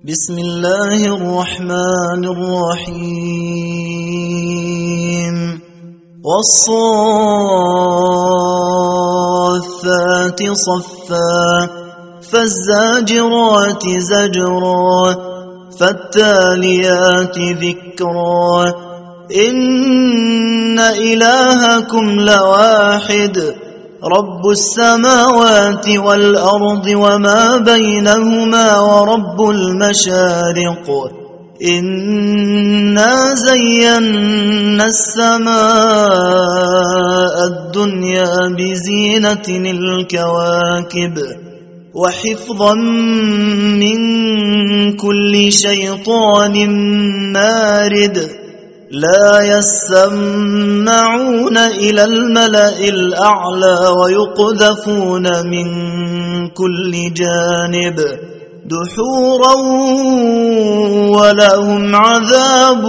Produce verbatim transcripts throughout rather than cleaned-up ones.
بسم الله الرحمن الرحيم والصافات صفا فالزاجرات زجرا فالتاليات ذكرا إن إلهكم لواحد رب السماوات والأرض وما بينهما ورب المشارق إنا زينا السماء الدنيا بزينة الكواكب وحفظا من كل شيطان مارد لا يسمعون إلى الملأ الأعلى ويقذفون من كل جانب دحورا ولهم عذاب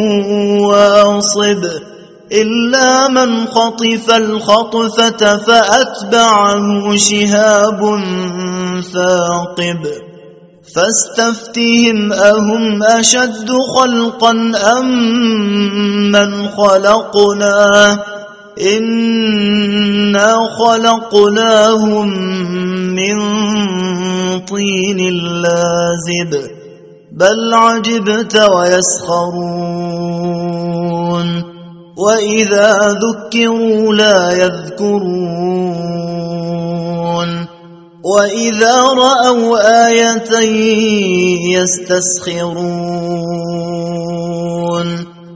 واصب إلا من خطف الخطفة فأتبعه شهاب ثاقب فاستفتهم أهم أشد خلقا أم من خلقنا إنا خلقناهم من طين لازب بل عجبت ويسخرون وإذا ذكروا لا يذكرون وإذا رأوا آية يستسخرون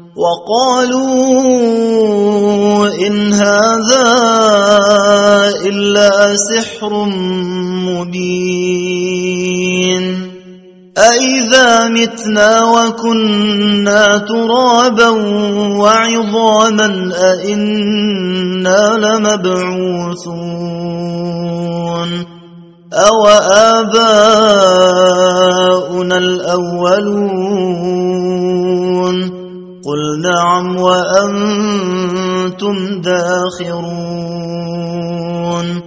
وقالوا إن هذا إلا سحر مبين أإذا متنا وكنا ترابا وعظاما أإنا لمبعوثون أو آباؤنا الأولون قل نعم وأنتم داخرون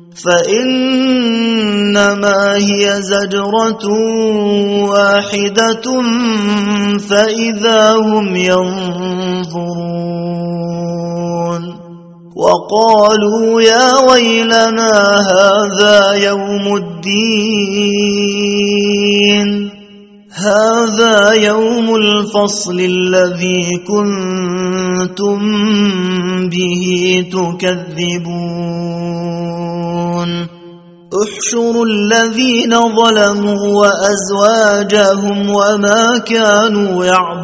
فإنما هي زجرة واحدة فإذا هم ينظرون وقالوا يا ويلنا هذا يوم الدين هذا يوم الفصل الذي كنتم به تكذبون احشروا الذين ظلموا وأزواجهم وما كانوا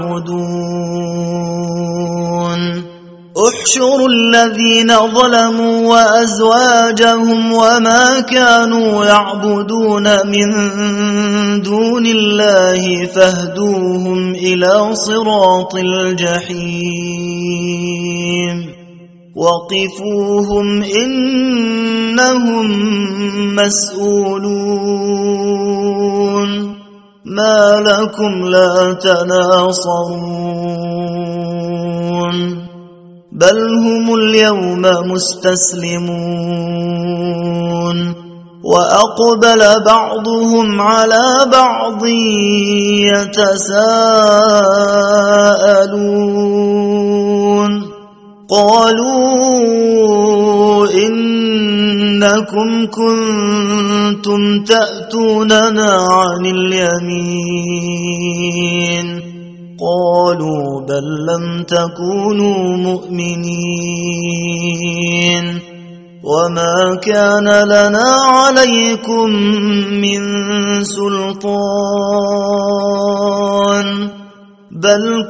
يعبدون احشروا الذين ظلموا وأزواجهم وما كانوا يعبدون من دون الله فاهدوهم إلى صراط الجحيم وقفوهم إنهم مسؤولون ما لكم لا تناصرون بل هم اليوم مستسلمون وأقبل بعضهم على بعض يتساءلون قالوا إنكم كنتم تأتوننا عن اليمين قالوا بل لم تكونوا مؤمنين وما كان لنا عليكم من سلطان بل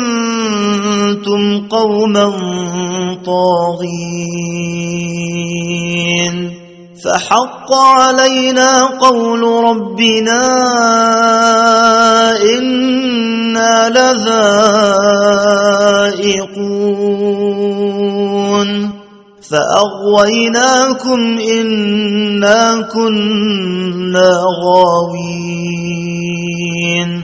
كنتم قوما طاغين فحق علينا قول ربنا إنا لذائقون فأغويناكم إنا كنا غاوين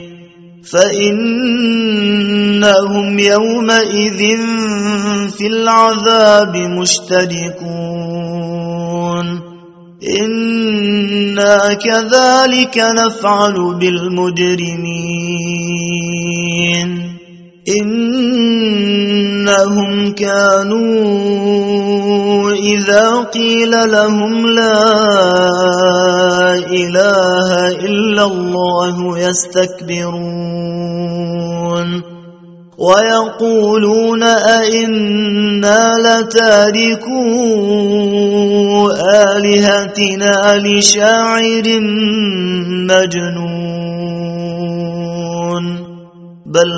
فإنهم يومئذ في العذاب مشتركون إنا كذلك نفعل بالمجرمين إنهم كانوا إذا قيل لهم لا إله إلا الله يستكبرون ويقولون أئنا لتاركو آلهتنا لشاعر مجنون بل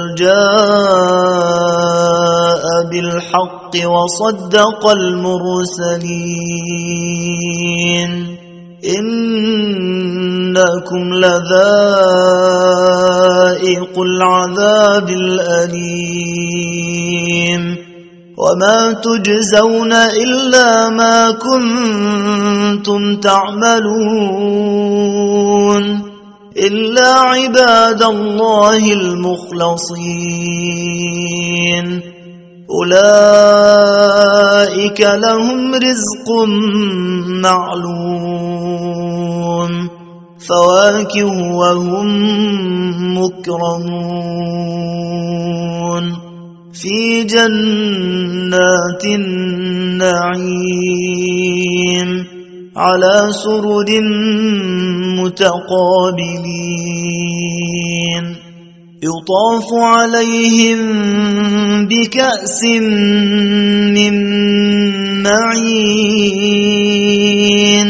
جاء بالحق وصدق المرسلين إنكم لذائق العذاب الأليم وما تجزون إلا ما كنتم تعملون إلا عباد الله المخلصين أولئك لهم رزق معلوم فواكه وهم مكرمون في جنات النعيم على سرر متقابلين يطاف عليهم بكأس من معين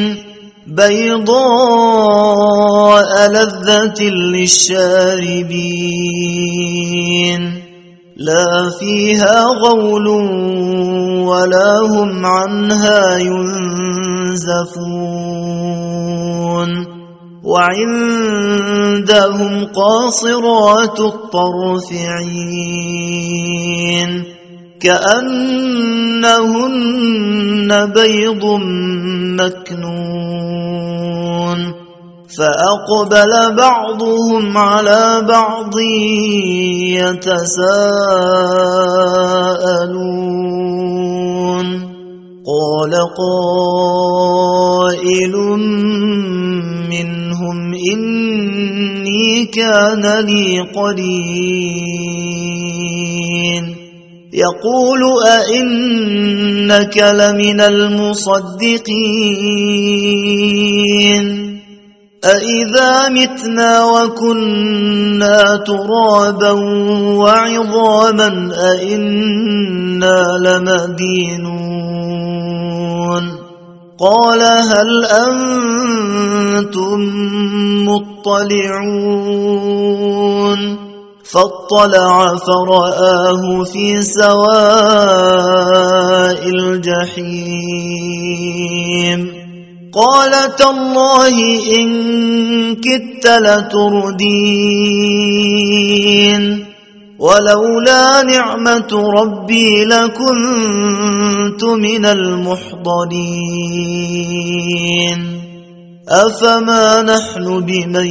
بيضاء لذة للشاربين لا فيها غول ولا هم عنها ينزفون وعندهم قاصرات الطرف عين كأنهن بيض مكنون فأقبل بعضهم على بعض يتساءلون قال قائل منهم إني كان لي قرين يقول أئنك لمن المصدقين أإذا متنا وكنا ترابا وعظاما أئنا لمدينون قال هل أنتم مطلعون فاطلع فرآه في سواء الجحيم قال تالله إن كدت لتردين ولولا نعمة ربي لكنت من المحضرين أفما نحن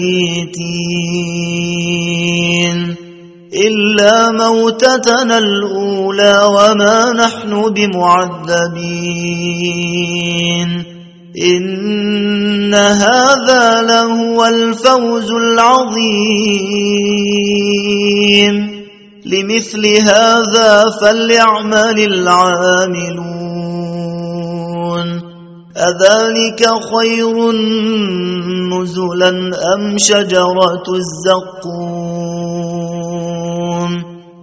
بميتين إلا موتتنا الأولى وما نحن بمعذبين إن هذا لهو الفوز العظيم لمثل هذا فليعمل العاملون أذلك خير نزلا أم شجرة الزقوم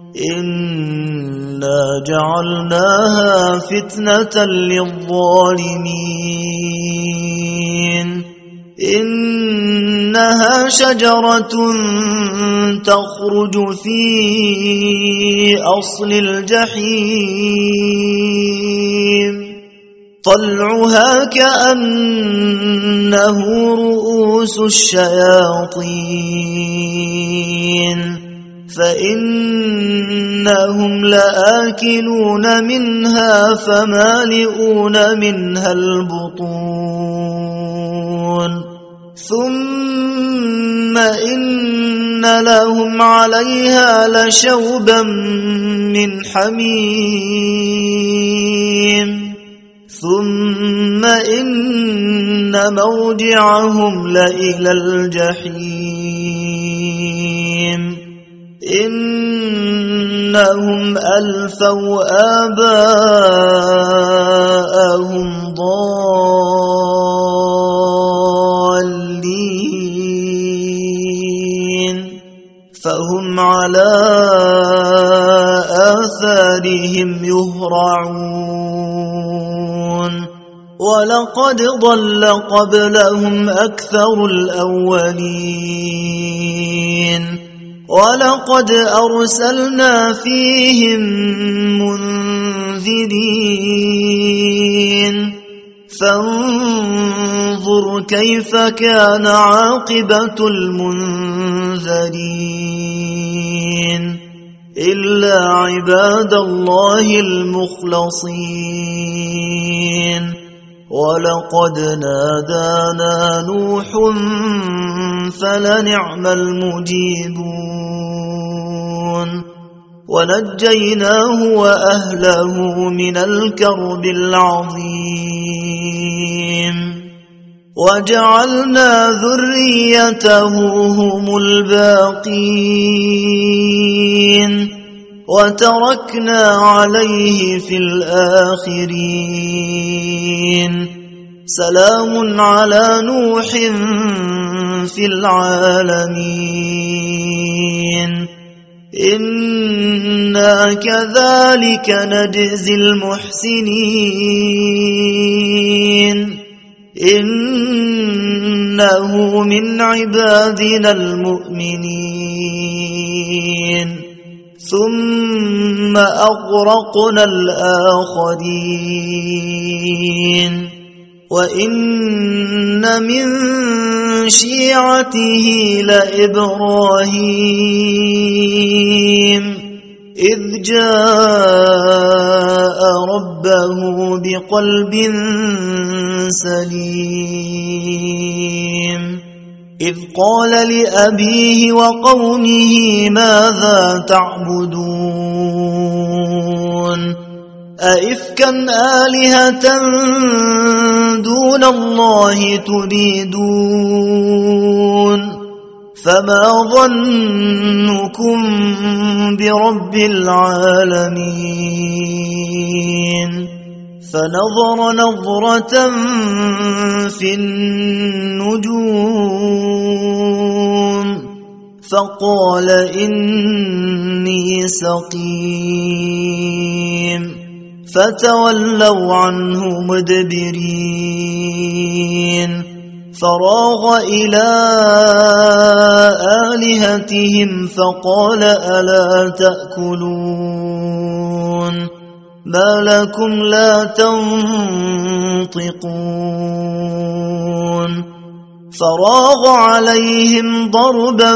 إنا جعلناها فتنة للظالمين إنها شجرة تخرج في أصل الجحيم طلعها كأنه رؤوس الشياطين فإنهم لآكلون منها فمالئون منها البطون ثم إن لهم عليها لشوبا من حميم ثم إن مرجعهم لإلى الجحيم إنهم ألفوا آباءهم ضالين فهم على آثارهم يهرعون ولقد ضل قبلهم أكثر الأولين ولقد أرسلنا فيهم منذرين فانظر كيف كان عاقبة المنذرين إلا عباد الله المخلصين ولقد نادانا نوح فلنعم المجيبون ونجيناه وأهله من الكرب العظيم وجعلنا ذريته هم الباقين وتركنا عليه في الآخرين سلام على نوح في العالمين إنا كذلك نجزي المحسنين إنه من عبادنا المؤمنين ثم أغرقنا الآخرين وإن من شيعته لإبراهيم إذ جاء ربه بقلب سليم إذ قال لأبيه وقومه ماذا تعبدون أئفكا آلهة دون الله تريدون فما ظنكم برب العالمين فنظر نظرة في النجوم فقال إني سقيم فتولوا عنه مدبرين فراغ إلى آلهتهم فقال ألا تأكلون ما لكم لا تنطقون فراغ عليهم ضربا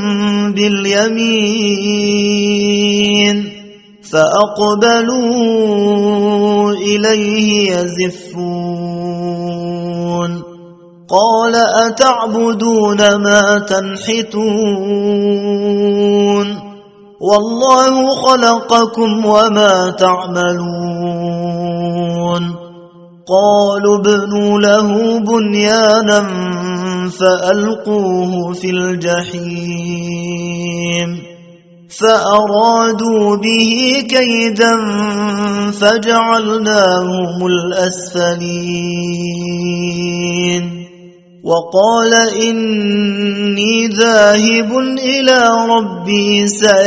باليمين فأقبلوا إليه يزفون قال أتعبدون ما تنحتون والله خلقكم وما تعملون قالوا ابنوا له بنيانا فألقوه في الجحيم فأرادوا به كيدا فجعلناهم الأسفلين وقال إني ذاهب إلى ربي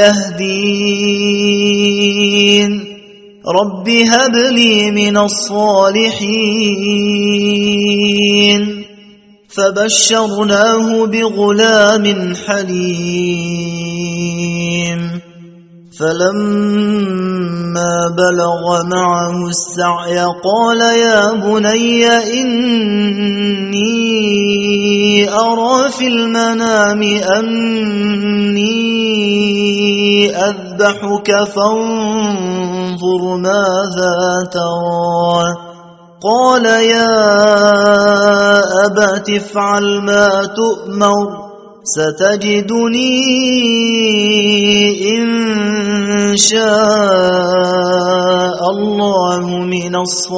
سيهدين رب هب لي من الصالحين فبشرناه بغلام حليم فلما بلغ معه السعي قال يا بني إني أرى في المنام أني أذبحك فانظر ماذا ترى قال يا أبت افعل ما تؤمر ستجدني إن شاء الله من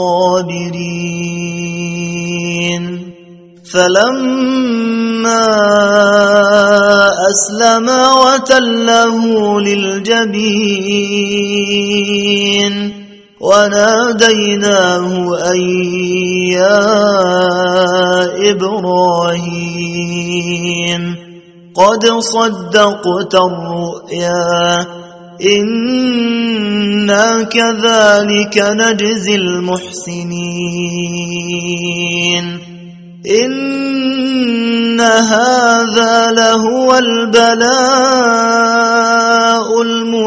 الصابرين فلما أسلما وتله للجبين وناديناه أن يا إبراهيم قد صدقت الرؤيا إنا كذلك نجزي المحسنين إن هذا لهو البلاء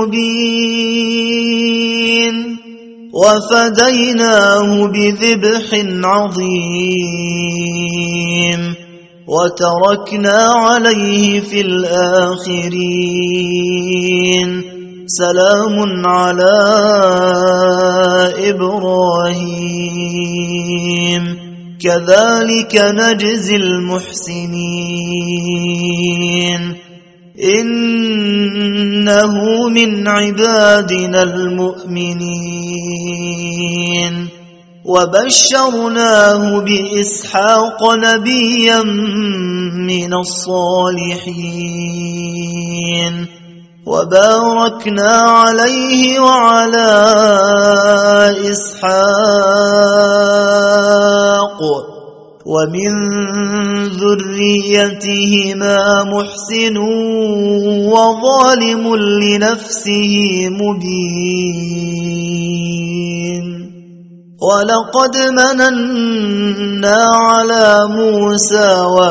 المبين وفديناه بذبح عظيم وتركنا عليه في الآخرين سلام على إبراهيم كذلك نجزي المحسنين إنه من عبادنا المؤمنين وبشرناه بإسحاق نبيا من الصالحين وباركنا عليه وعلى إسحاق ومن ذريتهما محسن وظالم لنفسه مبين ولقد مننا على موسى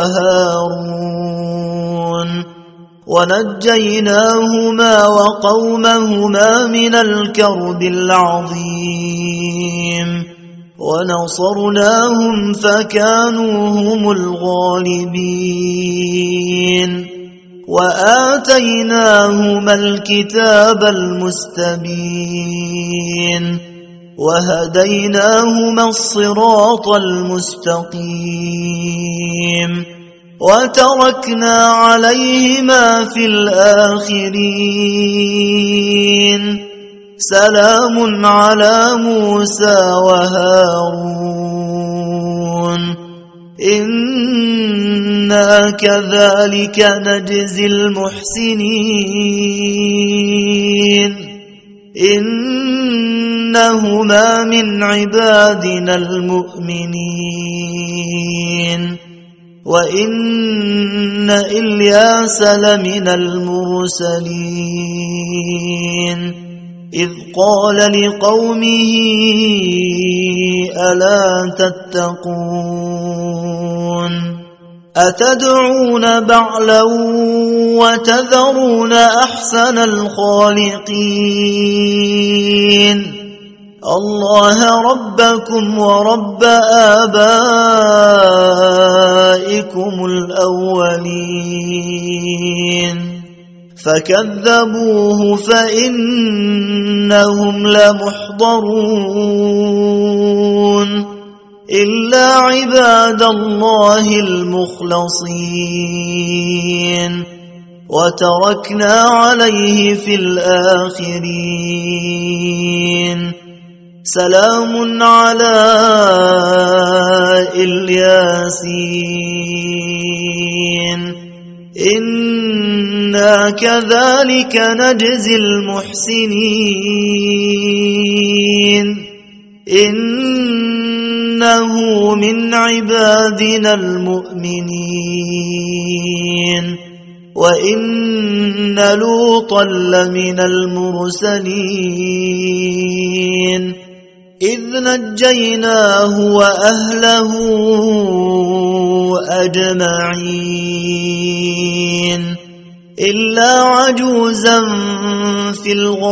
وهارون ونجيناهما وقومهما من الكرب العظيم ونصرناهم فكانوا هم الغالبين وآتيناهما الكتاب المستبين وهديناهما الصراط المستقيم وتركنا عليهما في الآخرين سلام على موسى وهارون إنا كذلك نجزي المحسنين إنهما من عبادنا المؤمنين وإن إلياس لمن المرسلين إذ قال لقومه ألا تتقون أتدعون بعلا وتذرون أحسن الخالقين الله ربكم ورب آبائكم الأولين فكذبوه فإنهم لمحضرون إلا عباد الله المخلصين وتركنا عليه في الآخرين سلام على الياسين إنا كذلك نجزي المحسنين إنه من عبادنا المؤمنين وإن لوطا لمن المرسلين إذ نجيناه وأهله أجمعين إلا عجوزا في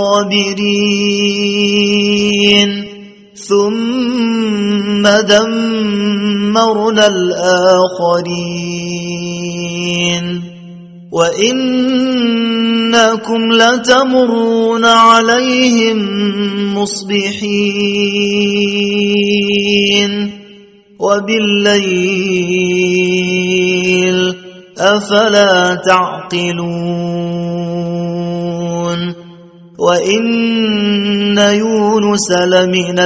الغابرين ثم دمرنا الآخرين وإنكم لتمرون عليهم مصبحين وبالليل أفلا تعقلون وإن يونس لمن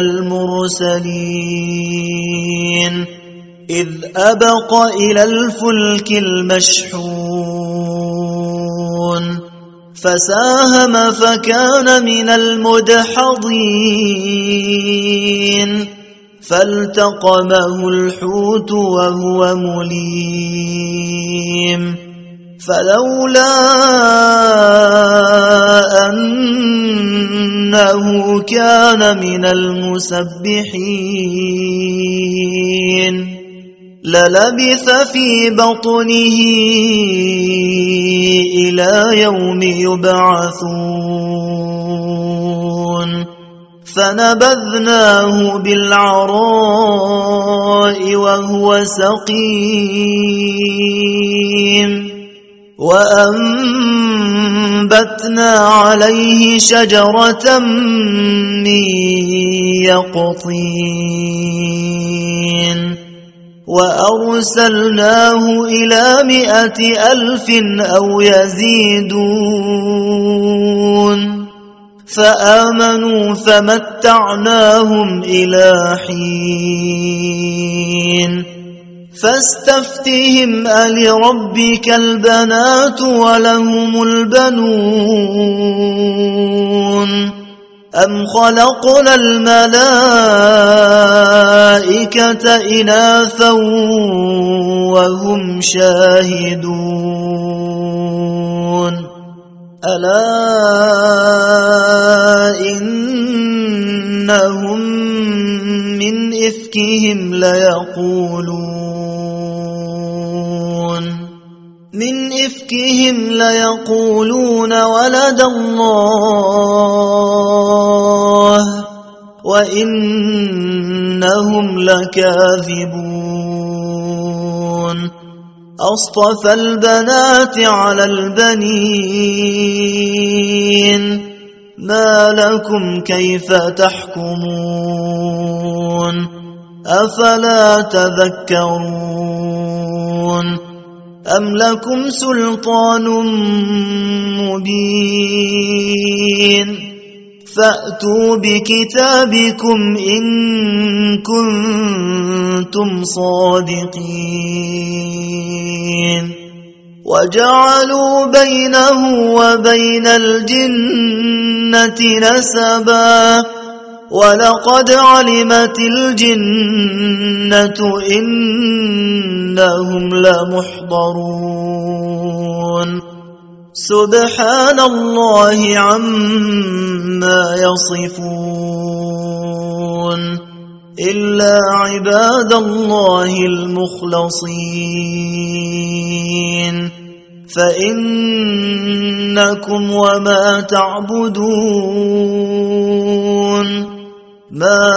المرسلين إذ أبق إلى الفلك المشحون فساهم فكان من المدحضين فالتقمه الحوت وهو مليم فلولا أنه كان من المسبحين للبث في بطنه إلى يوم يبعثون فنبذناه بالعراء وهو سقيم وأنبتنا عليه شجرة من يقطين وأرسلناه إلى مائة ألف أو يزيدون فآمنوا فمتعناهم إلى حين فاستفتهم ألربك البنات ولهم البنون أم خلقنا الملائكة إناثا وهم شاهدون ألا إنهم من إفكهم ليقولون من إفكهم ليقولون ولد الله وإنهم لكاذبون أصطفى البنات على البنين ما لكم كيف تحكمون أفلا تذكرون أم لكم سلطان مبين فأتوا بكتابكم إن كنتم صادقين وجعلوا بينه وبين الجنة نسبا ولقد علمت الجنة إنهم لمحضرون سبحان الله عما يصفون إلا عباد الله المخلصين فإنكم وما تعبدون ما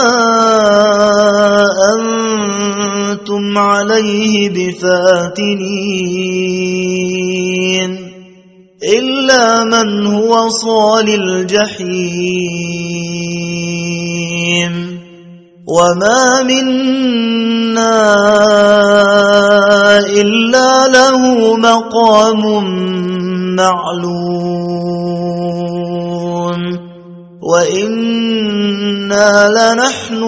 أنتم عليه بفاتنين إلا من هو صال الجحيم وما منا إلا له مقام معلوم وإنا لنحن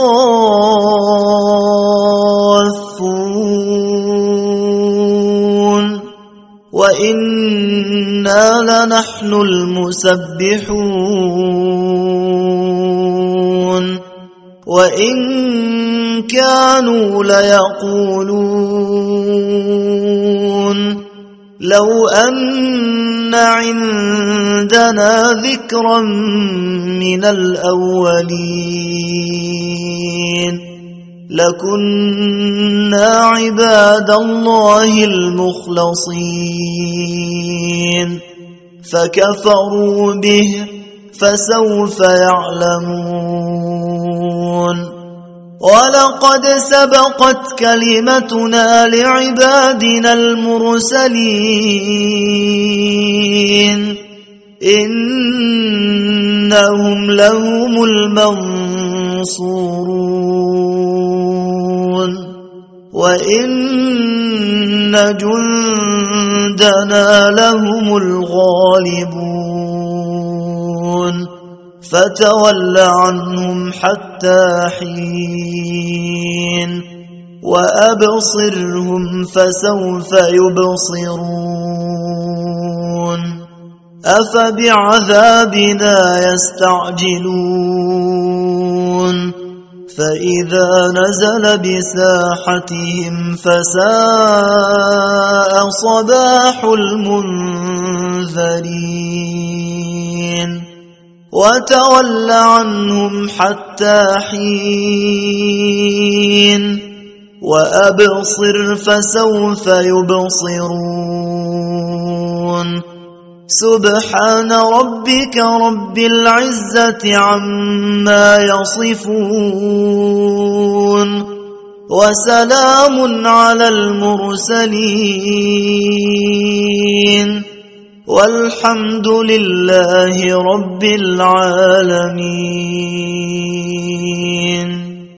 الصافون وإنا لنحن المسبحون وإن كانوا ليقولون لو أن عندنا ذكرا من الأولين لكنا عباد الله المخلصين فكفروا به فسوف يعلمون ولقد سبقت كلمتنا لعبادنا المرسلين إنهم لهم المنصورون وإن جندنا لهم الغالبون فتول عنهم حتى حين وأبصرهم فسوف يبصرون أفبعذابنا يستعجلون فإذا نزل بساحتهم فساء صباح المنذرين وتول عنهم حتى حين وأبصر فسوف يبصرون سبحان ربك رب العزة عما يصفون وسلام على المرسلين والحمد لله رب العالمين.